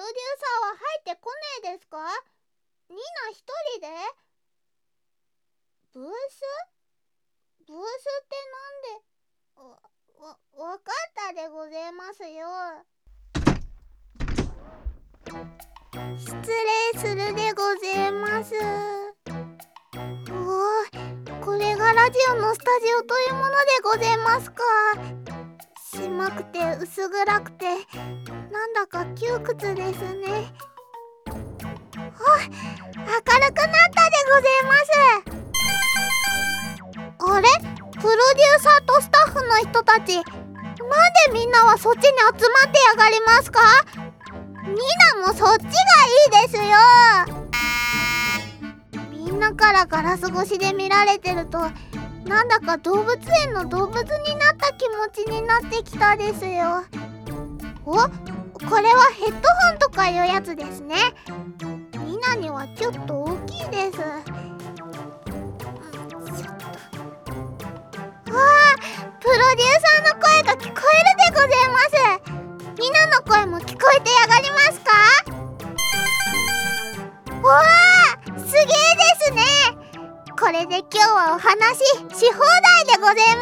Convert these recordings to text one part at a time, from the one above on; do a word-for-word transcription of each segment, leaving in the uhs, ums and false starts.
ロデューサーは入ってこねえですか？ニナ一人で？ブース？ブースってなんで？わ、わ、わかったでございますよ。失礼するでございます。おー、これがラジオのスタジオというものでございますか。狭くて薄暗くてなんだか窮屈ですね。あ、明るくなったでございます。あれ？プロデューサーとスタッフの人たち、なんでみんなはそっちに集まってやがりますか？ニナもそっちがいいですよ。みんなからガラス越しで見られてるとなんだか動物園の動物になった気持ちになってきたですよ。お、これはヘッドホンとかいうやつですね。ニナにはちょっと大きいです。わあ、プロデューサーの声が聞こえるでございます。ニナの声も聞こえてやがりますか？わあ、すげえですね。これで今日はお話し放題でございます。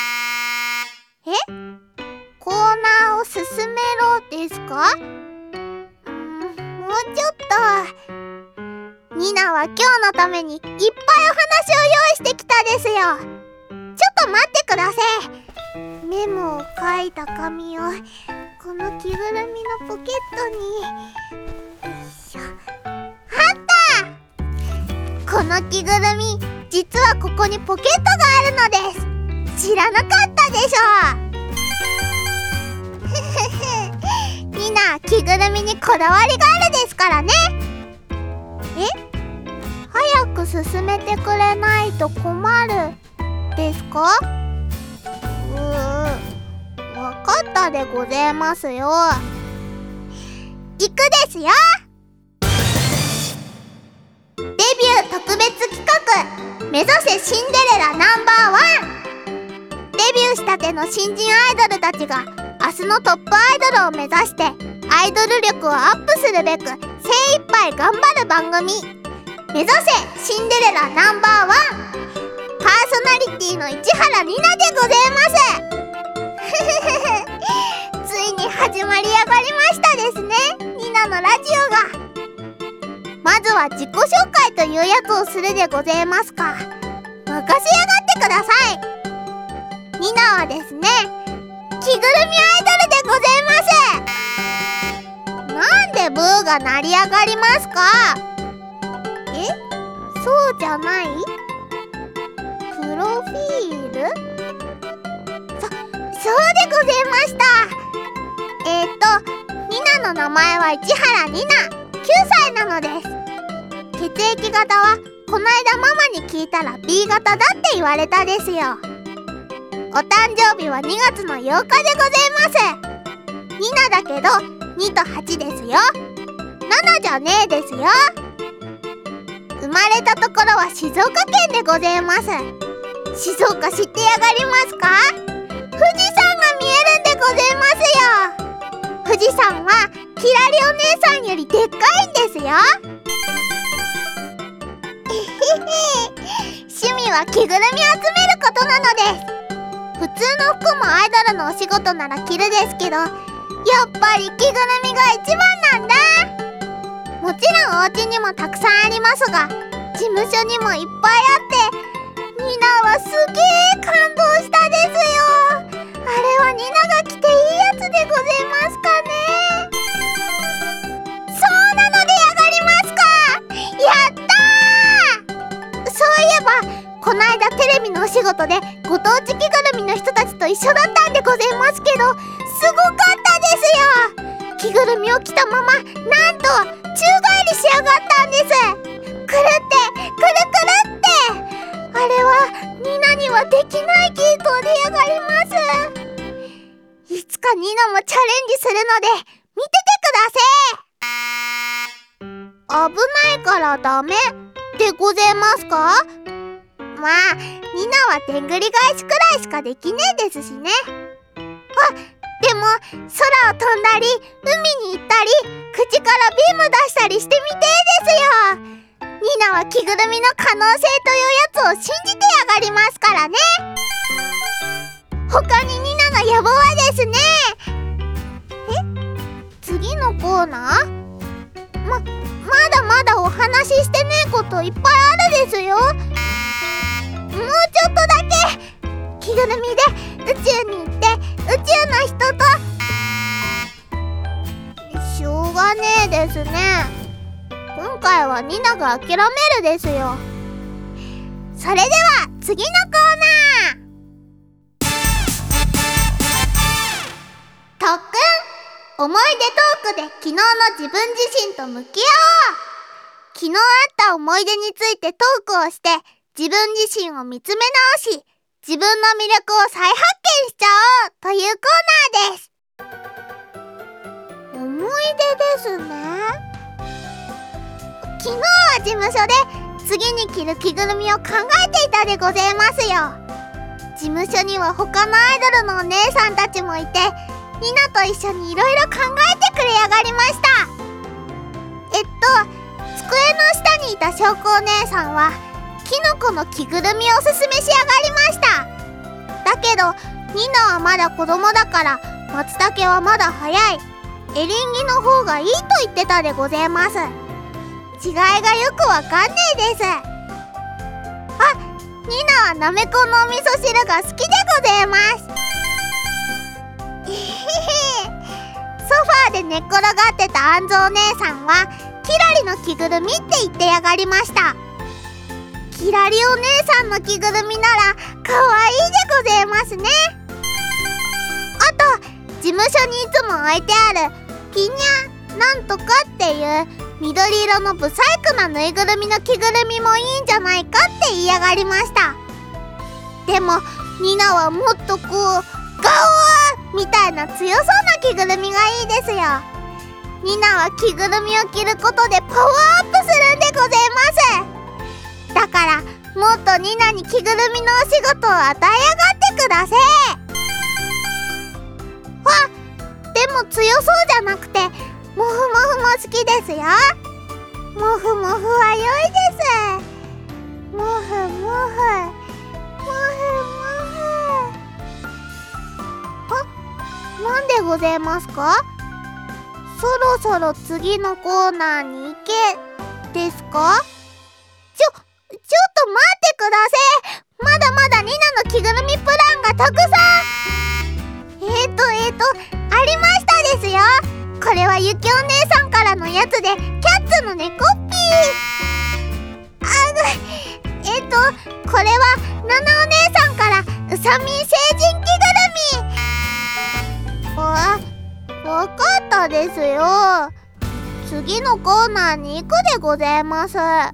え？コーナーを進めろですか？うーん、もうちょっと。ニナは今日のためにいっぱいお話を用意してきたですよ。ちょっと待ってください。メモを書いた紙をこの着ぐるみのポケットに。よいしょ。あった！この着ぐるみ、実はここにポケットがあるのです。知らなかったでしょ。みんな着ぐるみにこだわりがあるですからね。え？早く進めてくれないと困るですか？うー、わかったでございますよ。行くですよ。デビュー特別企画、目指せシンデレラナンバーワン。デビューしたての新人アイドルたちが明日のトップアイドルを目指してアイドル力をアップするべく精一杯頑張る番組、目指せシンデレラナンバーワン。パーソナリティの市原里奈でございます。ついに始まりやがりましたですね、ニナのラジオが。まずは自己紹介というやつをするでございますか。任せやがってください。ニナはですね、着ぐるみアイドルでございます。なんでブーが鳴り上がりますか？え？そうじゃない？プロフィール？そ、そうでございました。えーと、ニナの名前は市原里奈、きゅうさいなのです。血液型はこないだママに聞いたら ビー 型だって言われたですよ。お誕生日はにがつのようかでございます。ニナだけどにとはちですよ。ななじゃねえですよ。生まれたところは静岡県でございます。静岡知ってやがりますか？富士山が見えるんでございますよ。富士山はキラリお姉さんよりでっかいんですよ。趣味は着ぐるみ集めることなのです。普通の服もアイドルのお仕事なら着るですけど、やっぱり着ぐるみが一番なんだ。もちろんお家にもたくさんありますが、事務所にもいっぱいあって、ニナはすげー感動したですよ。あれはニナが着ていいやつでございますかね。そうなのでやがりますか。やったー。そういえばこないだテレビのお仕事でご当地着ぐるみの人たちと一緒だったんでございますけど、すごかったですよ。着ぐるみを着たままなんと宙返りしやがったんです。くるってくるくるって。あれはニナにはできない技術でやがります。いつかニナもチャレンジするので見ててください。危ないからダメでございますか？まあニナはでんぐり返しくらいしかできねえですしね。あ、 でも空を飛んだり海に行ったり口からビーム出したりしてみてえですよ。ニナは着ぐるみの可能性というやつを信じてやがりますからね。他にニナの野望はですね、え次のコーナーま、まだまだお話ししてねえこといっぱいあるですよ。もうちょっとだけ着ぐるみで宇宙に行って宇宙の人と。しょうがねえですね。今回はニナが諦めるですよ。それでは次のコーナー。特訓思い出トークで昨日の自分自身と向き合おう。昨日あった思い出についてトークをして自分自身を見つめ直し自分の魅力を再発見しちゃおうというコーナーです。思い出ですね。昨日は事務所で次に着る着ぐるみを考えていたでございますよ。事務所には他のアイドルのお姉さんたちもいてニナと一緒にいろいろ考えてくれやがりました。えっと机の下にいた証拠お姉さんはキノコの着ぐるみをおすすめしやがりました。だけどニナはまだ子供だから松茸はまだ早い、エリンギの方がいいと言ってたでございます。違いがよくわかんねえです。あ、ニナはなめこのお味噌汁が好きでございます。えへへ。ソファーで寝っ転がってたあんぞお姉さんはキラリの着ぐるみって言ってやがりました。キラリお姉さんの着ぐるみならかわいいでございますね。あと事務所にいつも置いてあるピニャなんとかっていう緑色のブサイクなぬいぐるみの着ぐるみもいいんじゃないかって言いやがりました。でもニナはもっとこうガオーみたいな強そうな着ぐるみがいいですよ。ニナは着ぐるみを着ることでパワーアップするんでございます。だからもっとニナに着ぐるみのお仕事を与えやがってください。わ、でも強そうじゃなくてモフモフも好きですよ。モフモフは良いです。モフモフモフモフ。あ、なんでございますか？そろそろ次のコーナーに行けですか？ちょ、ちょっと待ってください。まだまだニナの着ぐるみプランがたくさん。えーとえーとありましたですよ。これはゆきお姉さんからのやつでキャッツの猫っぴー。あぐえっとこれはナナお姉さんからうさみん成人着ぐるみ。あ、わかったですよ。次のコーナーに行くでございます。レッスン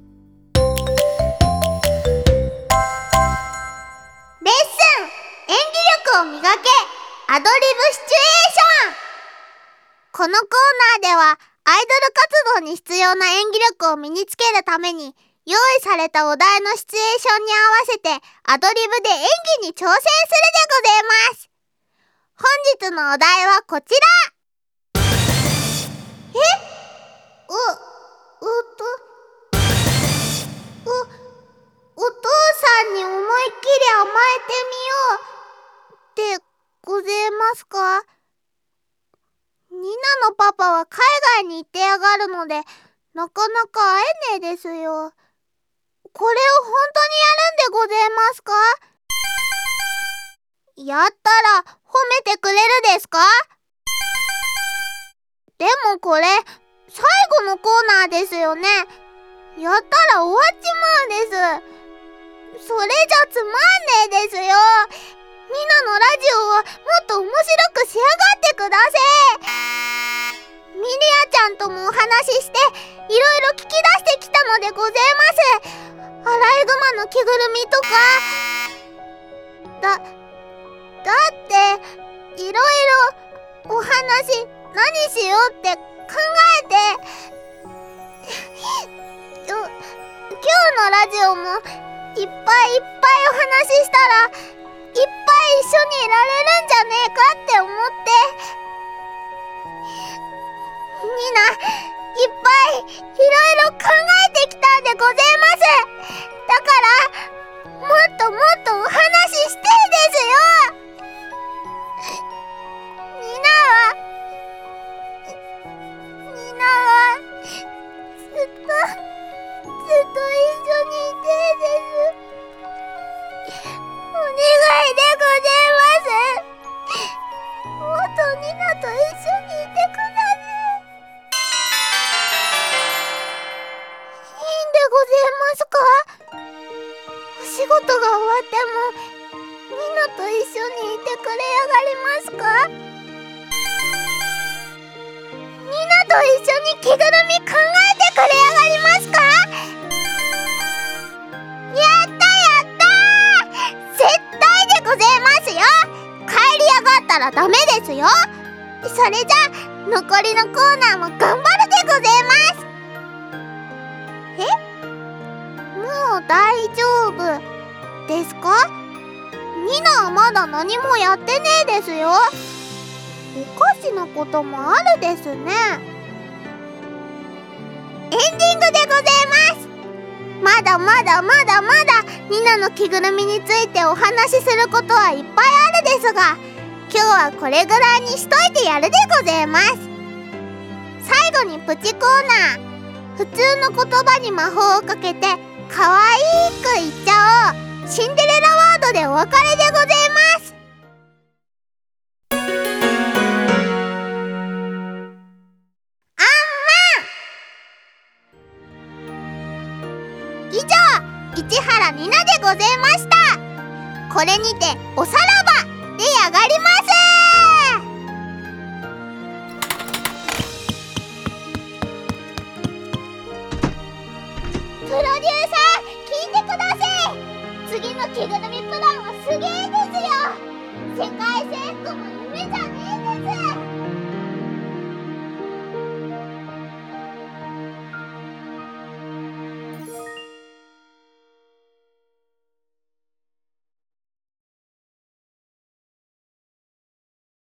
演技力を磨けアドリブシチュエーション。このコーナーではアイドル活動に必要な演技力を身につけるために用意されたお題のシチュエーションに合わせてアドリブで演技に挑戦するでございます。本日のお題はこちら。えお、おとお、お父さんに思いっきり甘えてみようってございますか？ニナのパパは海外に行ってやがるのでなかなか会えねえですよ。これを本当にやるんでございますか？やったら褒めてくれるですか？でもこれ最後のコーナーですよね。やったら終わっちまうです。それじゃつまんねえですよ。ニナのラジオをもっと面白くしやがってください。ミリアちゃんともお話ししていろいろ聞き出してきたのでございます。アライグマの着ぐるみとかだ、だっていろいろお話何しようって考えて今日のラジオもいっぱいいっぱいお話ししたらいっぱいいられるんじゃねえかって思って。ニナ、いっぱいいろいろ考えてきたんでございます。だからもっともっとお話ししてですよ。ニナはニナはずっとずっと一緒にいてです。お願いでございます。もっとニナと一緒にいてください。いいんでございますか？お仕事が終わってもニナと一緒にいてくれやがりますか？ニナと一緒に着ぐるみ考えてくれやがりますか？やったやったー！絶対でございますよ。帰りやがったらダメですよ。それじゃ残りのコーナーも頑張るでございます。え？もう大丈夫ですか？ニナはまだ何もやってねえですよ。おかしなこともあるですね。エンディングでございます。まだまだまだまだニナの着ぐるみについてお話しすることはいっぱいあるですが、今日はこれぐらいにしといてやるでございます。最後にプチコーナー。普通の言葉に魔法をかけてかわいく言っちゃおう。シンデレラワードでお別れでございます。あんまん。以上、市原ニナでございました。これにておさらばであがります。プロデューサー、聞いてください。次の着ぐるみプランはすげえですよ。世界征服も夢じゃねえです。